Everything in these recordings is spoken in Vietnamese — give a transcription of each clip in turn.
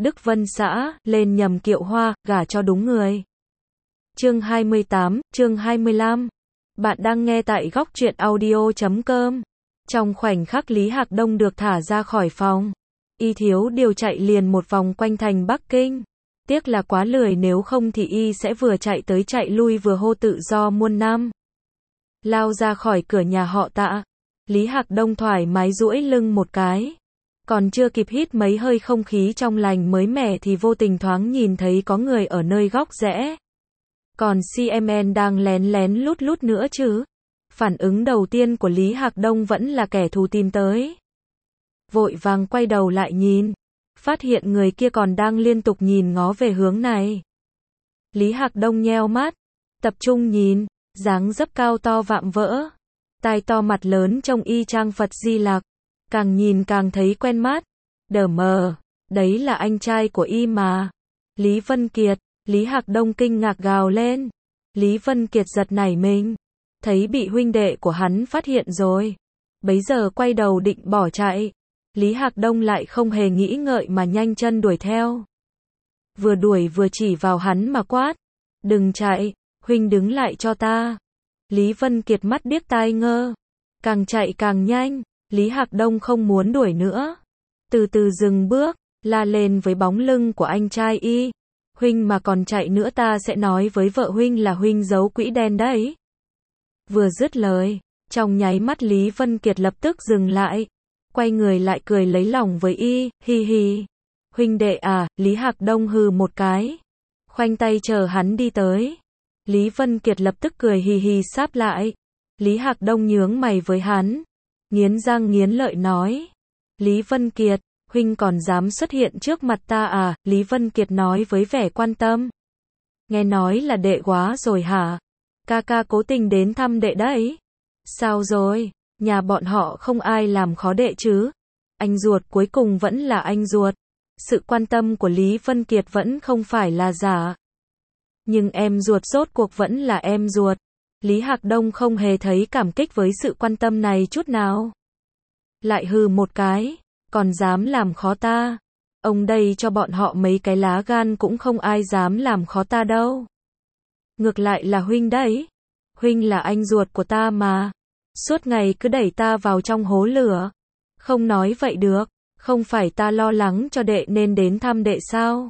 Đức Vân xã, lên nhầm kiệu hoa, gả cho đúng người. Chương 28, chương 25. Bạn đang nghe tại góc truyện audio.com. Trong khoảnh khắc Lý Hạc Đông được thả ra khỏi phòng, y thiếu điều chạy liền một vòng quanh thành Bắc Kinh. Tiếc là quá lười, nếu không thì y sẽ vừa chạy tới chạy lui vừa hô tự do muôn năm. Lao ra khỏi cửa nhà họ Tạ, Lý Hạc Đông thoải mái duỗi lưng một cái. Còn chưa kịp hít mấy hơi không khí trong lành mới mẻ thì vô tình thoáng nhìn thấy có người ở nơi góc rẽ. Còn CMN đang lén lén lút lút nữa chứ. Phản ứng đầu tiên của Lý Hạc Đông vẫn là kẻ thù tìm tới. Vội vàng quay đầu lại nhìn, phát hiện người kia còn đang liên tục nhìn ngó về hướng này. Lý Hạc Đông nheo mắt, tập trung nhìn, dáng dấp cao to vạm vỡ, tai to mặt lớn trông y chang Phật Di Lặc, càng nhìn càng thấy quen mắt. Đờ mờ, đấy là anh trai của y mà. Lý Vân Kiệt. Lý Hạc Đông kinh ngạc gào lên. Lý Vân Kiệt giật nảy mình, thấy bị huynh đệ của hắn phát hiện rồi. Bấy giờ quay đầu định bỏ chạy. Lý Hạc Đông lại không hề nghĩ ngợi mà nhanh chân đuổi theo. Vừa đuổi vừa chỉ vào hắn mà quát. Đừng chạy, huynh đứng lại cho ta. Lý Vân Kiệt mắt điếc tai ngơ, càng chạy càng nhanh. Lý Hạc Đông không muốn đuổi nữa, từ từ dừng bước, la lên với bóng lưng của anh trai y. Huynh mà còn chạy nữa ta sẽ nói với vợ huynh là huynh giấu quỹ đen đấy. Vừa dứt lời, trong nháy mắt Lý Vân Kiệt lập tức dừng lại, quay người lại cười lấy lòng với y, hi hi. Huynh đệ à, Lý Hạc Đông hừ một cái, khoanh tay chờ hắn đi tới. Lý Vân Kiệt lập tức cười hi hi sáp lại. Lý Hạc Đông nhướng mày với hắn, nghiến răng nghiến lợi nói. Lý Vân Kiệt, huynh còn dám xuất hiện trước mặt ta à? Lý Vân Kiệt nói với vẻ quan tâm. Nghe nói là đệ quá rồi hả? Ca ca cố tình đến thăm đệ đấy. Sao rồi? Nhà bọn họ không ai làm khó đệ chứ? Anh ruột cuối cùng vẫn là anh ruột. Sự quan tâm của Lý Vân Kiệt vẫn không phải là giả. Nhưng em ruột rốt cuộc vẫn là em ruột. Lý Hạc Đông không hề thấy cảm kích với sự quan tâm này chút nào. Lại hừ một cái, còn dám làm khó ta. Ông đây cho bọn họ mấy cái lá gan cũng không ai dám làm khó ta đâu. Ngược lại là huynh đấy. Huynh là anh ruột của ta mà. Suốt ngày cứ đẩy ta vào trong hố lửa. Không nói vậy được, không phải ta lo lắng cho đệ nên đến thăm đệ sao?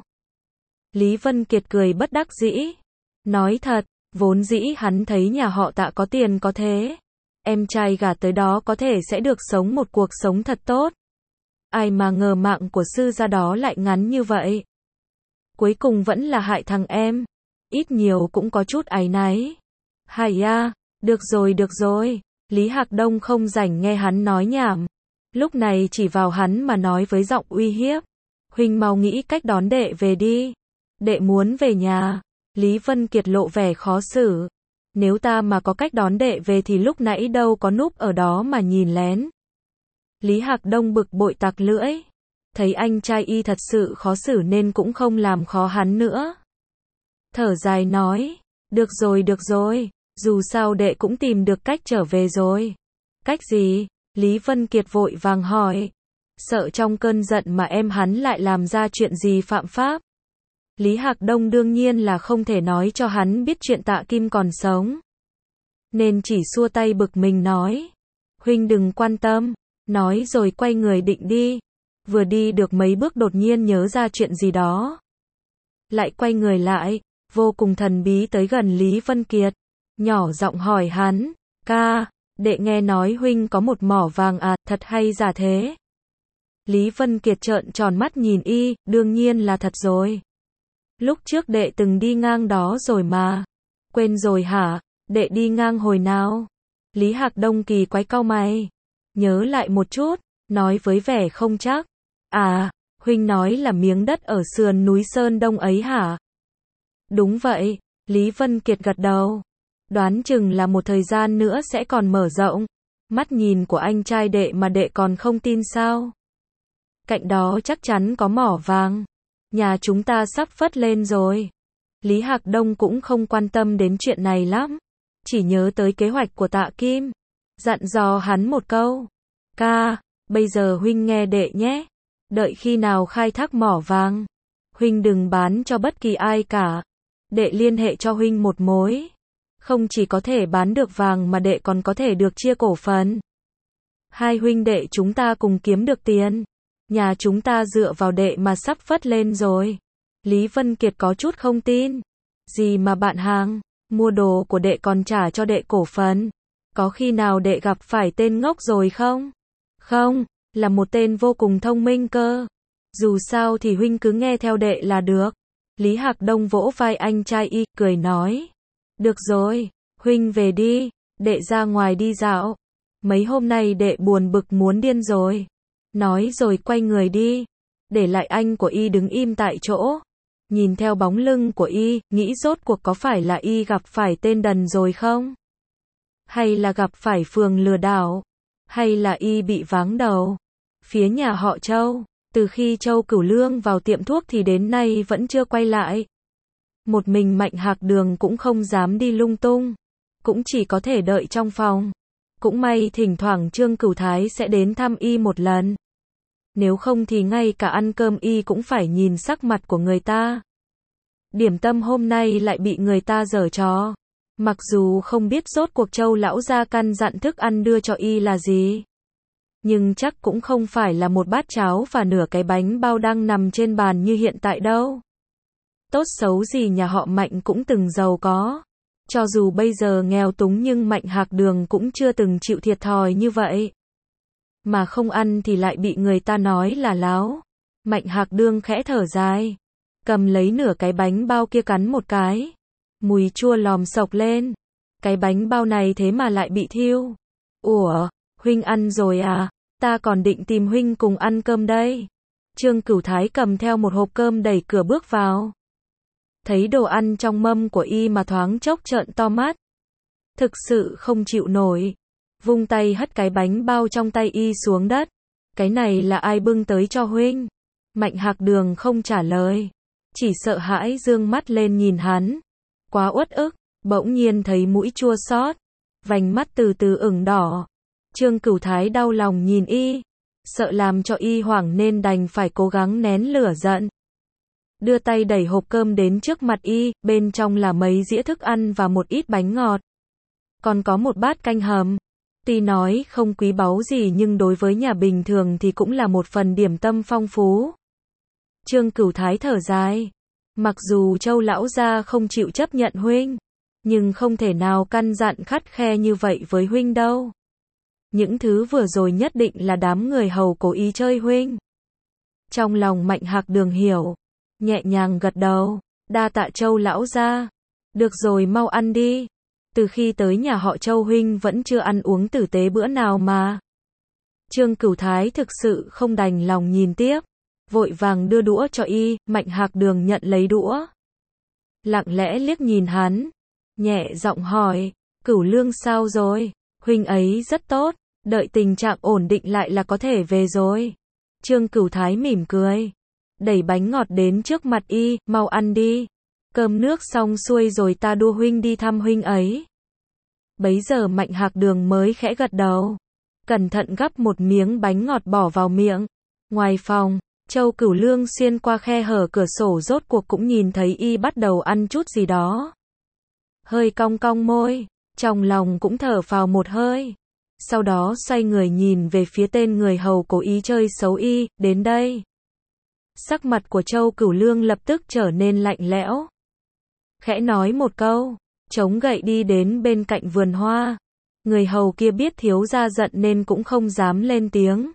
Lý Vân Kiệt cười bất đắc dĩ. Nói thật, vốn dĩ hắn thấy nhà họ Tạ có tiền có thế. Em trai gả tới đó có thể sẽ được sống một cuộc sống thật tốt. Ai mà ngờ mạng của sư gia đó lại ngắn như vậy. Cuối cùng vẫn là hại thằng em. Ít nhiều cũng có chút áy náy. Hay à, được rồi. Lý Hạc Đông không rảnh nghe hắn nói nhảm. Lúc này chỉ vào hắn mà nói với giọng uy hiếp. Huynh mau nghĩ cách đón đệ về đi. Đệ muốn về nhà. Lý Vân Kiệt lộ vẻ khó xử. Nếu ta mà có cách đón đệ về thì lúc nãy đâu có núp ở đó mà nhìn lén. Lý Hạc Đông bực bội tặc lưỡi. Thấy anh trai y thật sự khó xử nên cũng không làm khó hắn nữa. Thở dài nói. Được rồi. Dù sao đệ cũng tìm được cách trở về rồi. Cách gì? Lý Vân Kiệt vội vàng hỏi. Sợ trong cơn giận mà em hắn lại làm ra chuyện gì phạm pháp. Lý Hạc Đông đương nhiên là không thể nói cho hắn biết chuyện Tạ Kim còn sống. Nên chỉ xua tay bực mình nói. Huynh đừng quan tâm. Nói rồi quay người định đi. Vừa đi được mấy bước đột nhiên nhớ ra chuyện gì đó. Lại quay người lại, vô cùng thần bí tới gần Lý Vân Kiệt. Nhỏ giọng hỏi hắn. Ca, đệ nghe nói huynh có một mỏ vàng à, thật hay giả thế? Lý Vân Kiệt trợn tròn mắt nhìn y, đương nhiên là thật rồi. Lúc trước đệ từng đi ngang đó rồi mà. Quên rồi hả? Đệ đi ngang hồi nào? Lý Hạc Đông kỳ quái cau mày. Nhớ lại một chút, nói với vẻ không chắc. À, huynh nói là miếng đất ở sườn núi Sơn Đông ấy hả? Đúng vậy, Lý Vân Kiệt gật đầu. Đoán chừng là một thời gian nữa sẽ còn mở rộng. Mắt nhìn của anh trai đệ mà đệ còn không tin sao? Cạnh đó chắc chắn có mỏ vàng. Nhà chúng ta sắp phất lên rồi. Lý Hạc Đông cũng không quan tâm đến chuyện này lắm. Chỉ nhớ tới kế hoạch của Tạ Kim. Dặn dò hắn một câu. Ca, bây giờ huynh nghe đệ nhé. Đợi khi nào khai thác mỏ vàng, Huynh đừng bán cho bất kỳ ai cả. Đệ liên hệ cho huynh một mối. Không chỉ có thể bán được vàng mà đệ còn có thể được chia cổ phần. Hai huynh đệ chúng ta cùng kiếm được tiền. Nhà chúng ta dựa vào đệ mà sắp phất lên rồi. Lý Vân Kiệt có chút không tin. Gì mà bạn hàng, mua đồ của đệ còn trả cho đệ cổ phần. Có khi nào đệ gặp phải tên ngốc rồi không? Không, là một tên vô cùng thông minh cơ. Dù sao thì huynh cứ nghe theo đệ là được. Lý Hạc Đông vỗ vai anh trai y, cười nói. Được rồi, huynh về đi, đệ ra ngoài đi dạo. Mấy hôm nay đệ buồn bực muốn điên rồi. Nói rồi quay người đi, để lại anh của y đứng im tại chỗ. Nhìn theo bóng lưng của y, nghĩ rốt cuộc có phải là y gặp phải tên đần rồi không? Hay là gặp phải phường lừa đảo? Hay là y bị váng đầu? Phía nhà họ Châu, từ khi Châu Cửu Lương vào tiệm thuốc thì đến nay vẫn chưa quay lại. Một mình Mạnh Hạc Đường cũng không dám đi lung tung, cũng chỉ có thể đợi trong phòng. Cũng may thỉnh thoảng Trương Cửu Thái sẽ đến thăm y một lần. Nếu không thì ngay cả ăn cơm y cũng phải nhìn sắc mặt của người ta. Điểm tâm hôm nay lại bị người ta giở trò. Mặc dù không biết rốt cuộc Châu lão gia căn dặn thức ăn đưa cho y là gì, nhưng chắc cũng không phải là một bát cháo và nửa cái bánh bao đang nằm trên bàn như hiện tại đâu. Tốt xấu gì nhà họ Mạnh cũng từng giàu có. Cho dù bây giờ nghèo túng nhưng Mạnh Hạc Đường cũng chưa từng chịu thiệt thòi như vậy. Mà không ăn thì lại bị người ta nói là láo. Mạnh Hạc Đường khẽ thở dài, cầm lấy nửa cái bánh bao kia cắn một cái. Mùi chua lòm sộc lên. Cái bánh bao này thế mà lại bị thiêu. Ủa, huynh ăn rồi à? Ta còn định tìm huynh cùng ăn cơm đây. Trương Cửu Thái cầm theo một hộp cơm đẩy cửa bước vào. Thấy đồ ăn trong mâm của y mà thoáng chốc trợn to mắt. Thực sự không chịu nổi. Vung tay hất cái bánh bao trong tay y xuống đất. Cái này là ai bưng tới cho huynh? Mạnh Hạc Đường không trả lời. Chỉ sợ hãi dương mắt lên nhìn hắn. Quá uất ức, bỗng nhiên thấy mũi chua xót, vành mắt từ từ ửng đỏ. Trương Cửu Thái đau lòng nhìn y, sợ làm cho y hoảng nên đành phải cố gắng nén lửa giận. Đưa tay đẩy hộp cơm đến trước mặt y, bên trong là mấy dĩa thức ăn và một ít bánh ngọt. Còn có một bát canh hầm. Tuy nói không quý báu gì nhưng đối với nhà bình thường thì cũng là một phần điểm tâm phong phú. Trương Cửu Thái thở dài. Mặc dù Châu lão gia không chịu chấp nhận huynh, nhưng không thể nào căn dặn khắt khe như vậy với huynh đâu. Những thứ vừa rồi nhất định là đám người hầu cố ý chơi huynh. Trong lòng Mạnh Hạc Đường hiểu, nhẹ nhàng gật đầu, đa tạ Châu lão gia. Được rồi, mau ăn đi. Từ khi tới nhà họ Châu huynh vẫn chưa ăn uống tử tế bữa nào mà. Trương Cửu Thái thực sự không đành lòng nhìn tiếp, vội vàng đưa đũa cho y. Mạnh Hạc Đường nhận lấy đũa, lặng lẽ liếc nhìn hắn, nhẹ giọng hỏi, Cửu Lương sao rồi? Huynh ấy rất tốt, đợi tình trạng ổn định lại là có thể về rồi. Trương Cửu Thái mỉm cười, đẩy bánh ngọt đến trước mặt y, mau ăn đi. Cơm nước xong xuôi rồi ta đưa huynh đi thăm huynh ấy. Bấy giờ Mạnh Hạc Đường mới khẽ gật đầu, cẩn thận gắp một miếng bánh ngọt bỏ vào miệng. Ngoài phòng, Châu Cửu Lương xuyên qua khe hở cửa sổ rốt cuộc cũng nhìn thấy y bắt đầu ăn chút gì đó. Hơi cong cong môi, trong lòng cũng thở phào một hơi. Sau đó xoay người nhìn về phía tên người hầu cố ý chơi xấu y, đến đây. Sắc mặt của Châu Cửu Lương lập tức trở nên lạnh lẽo. Khẽ nói một câu, chống gậy đi đến bên cạnh vườn hoa. Người hầu kia biết thiếu gia giận nên cũng không dám lên tiếng.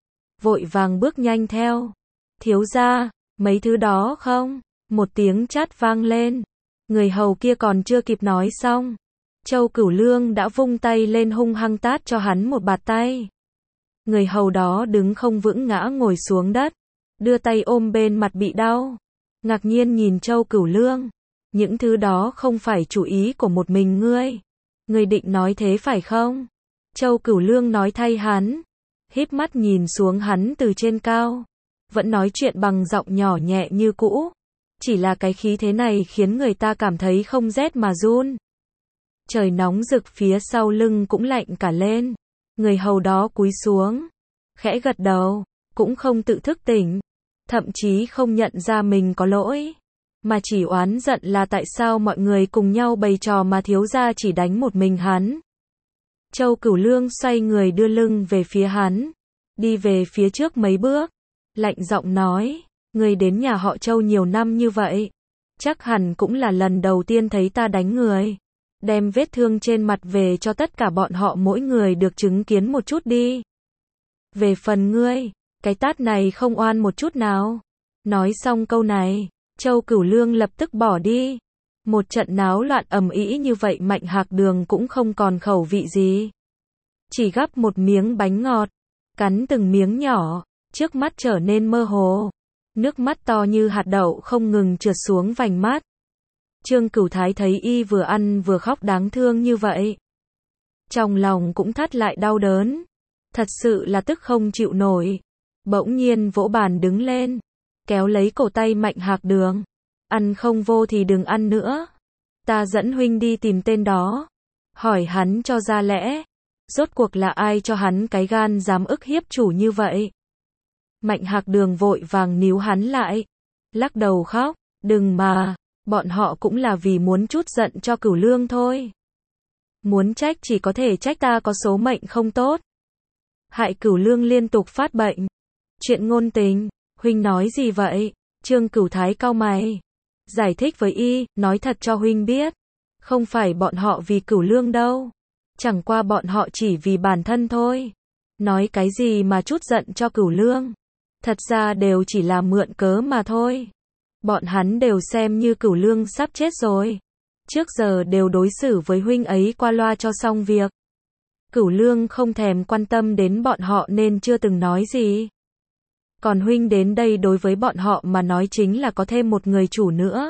Vội vàng bước nhanh theo. Thiếu gia, mấy thứ đó không? Một tiếng chát vang lên. Người hầu kia còn chưa kịp nói xong, Châu Cửu Lương đã vung tay lên hung hăng tát cho hắn một bạt tay. Người hầu đó đứng không vững ngã ngồi xuống đất, đưa tay ôm bên mặt bị đau, ngạc nhiên nhìn Châu Cửu Lương. Những thứ đó không phải chủ ý của một mình ngươi. Ngươi định nói thế phải không? Châu Cửu Lương nói thay hắn, híp mắt nhìn xuống hắn từ trên cao, vẫn nói chuyện bằng giọng nhỏ nhẹ như cũ. Chỉ là cái khí thế này khiến người ta cảm thấy không rét mà run. Trời nóng rực phía sau lưng cũng lạnh cả lên. Người hầu đó cúi xuống, khẽ gật đầu, cũng không tự thức tỉnh. thậm chí không nhận ra mình có lỗi, mà chỉ oán giận là tại sao mọi người cùng nhau bày trò mà thiếu gia chỉ đánh một mình hắn. Châu Cửu Lương xoay người đưa lưng về phía hắn, đi về phía trước mấy bước, lạnh giọng nói, ngươi đến nhà họ Châu nhiều năm như vậy, chắc hẳn cũng là lần đầu tiên thấy ta đánh người. Đem vết thương trên mặt về cho tất cả bọn họ mỗi người được chứng kiến một chút đi. Về phần ngươi, cái tát này không oan một chút nào. Nói xong câu này, Châu Cửu Lương lập tức bỏ đi. Một trận náo loạn ầm ĩ như vậy Mạnh Hạc Đường cũng không còn khẩu vị gì. Chỉ gắp một miếng bánh ngọt, cắn từng miếng nhỏ, trước mắt trở nên mơ hồ. Nước mắt to như hạt đậu không ngừng trượt xuống vành mắt. Trương Cửu Thái thấy y vừa ăn vừa khóc đáng thương như vậy. Trong lòng cũng thắt lại đau đớn. Thật sự là tức không chịu nổi. Bỗng nhiên vỗ bàn đứng lên, kéo lấy cổ tay Mạnh Hạc Đường. Ăn không vô thì đừng ăn nữa. Ta dẫn huynh đi tìm tên đó. Hỏi hắn cho ra lẽ. Rốt cuộc là ai cho hắn cái gan dám ức hiếp chủ như vậy? Mạnh Hạc Đường vội vàng níu hắn lại. Lắc đầu khóc. Đừng mà. Bọn họ cũng là vì muốn chút giận cho Cửu Lương thôi. Muốn trách chỉ có thể trách ta có số mệnh không tốt. Hại Cửu Lương liên tục phát bệnh. Chuyện ngôn tình, huynh nói gì vậy? Trương Cửu Thái cau mày. Giải thích với y, nói thật cho huynh biết. Không phải bọn họ vì Cửu Lương đâu. Chẳng qua bọn họ chỉ vì bản thân thôi. Nói cái gì mà chút giận cho Cửu Lương. Thật ra đều chỉ là mượn cớ mà thôi. Bọn hắn đều xem như Cửu Lương sắp chết rồi. Trước giờ đều đối xử với huynh ấy qua loa cho xong việc. Cửu Lương không thèm quan tâm đến bọn họ nên chưa từng nói gì. Còn huynh đến đây đối với bọn họ mà nói chính là có thêm một người chủ nữa.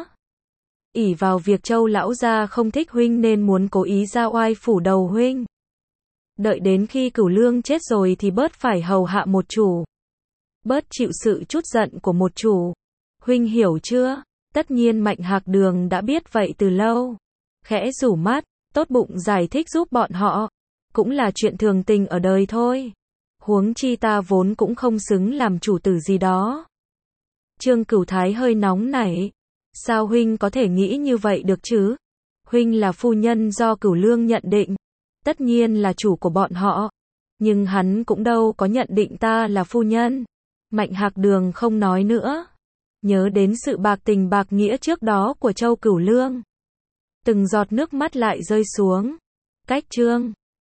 Ỷ vào việc Châu lão gia không thích huynh nên muốn cố ý ra oai phủ đầu huynh. Đợi đến khi Cửu Lương chết rồi thì bớt phải hầu hạ một chủ. Bớt chịu sự chút giận của một chủ. Huynh hiểu chưa? Tất nhiên Mạnh Hạc Đường đã biết vậy từ lâu. Khẽ rủ mắt, tốt bụng giải thích giúp bọn họ. Cũng là chuyện thường tình ở đời thôi. Huống chi ta vốn cũng không xứng làm chủ tử gì đó. Trương Cửu Thái hơi nóng nảy. Sao huynh có thể nghĩ như vậy được chứ? Huynh là phu nhân do Cửu Lương nhận định. Tất nhiên là chủ của bọn họ. Nhưng hắn cũng đâu có nhận định ta là phu nhân. Mạnh Hạc Đường không nói nữa. Nhớ đến sự bạc tình bạc nghĩa trước đó của Châu Cửu Lương. Từng giọt nước mắt lại rơi xuống. Cách Trương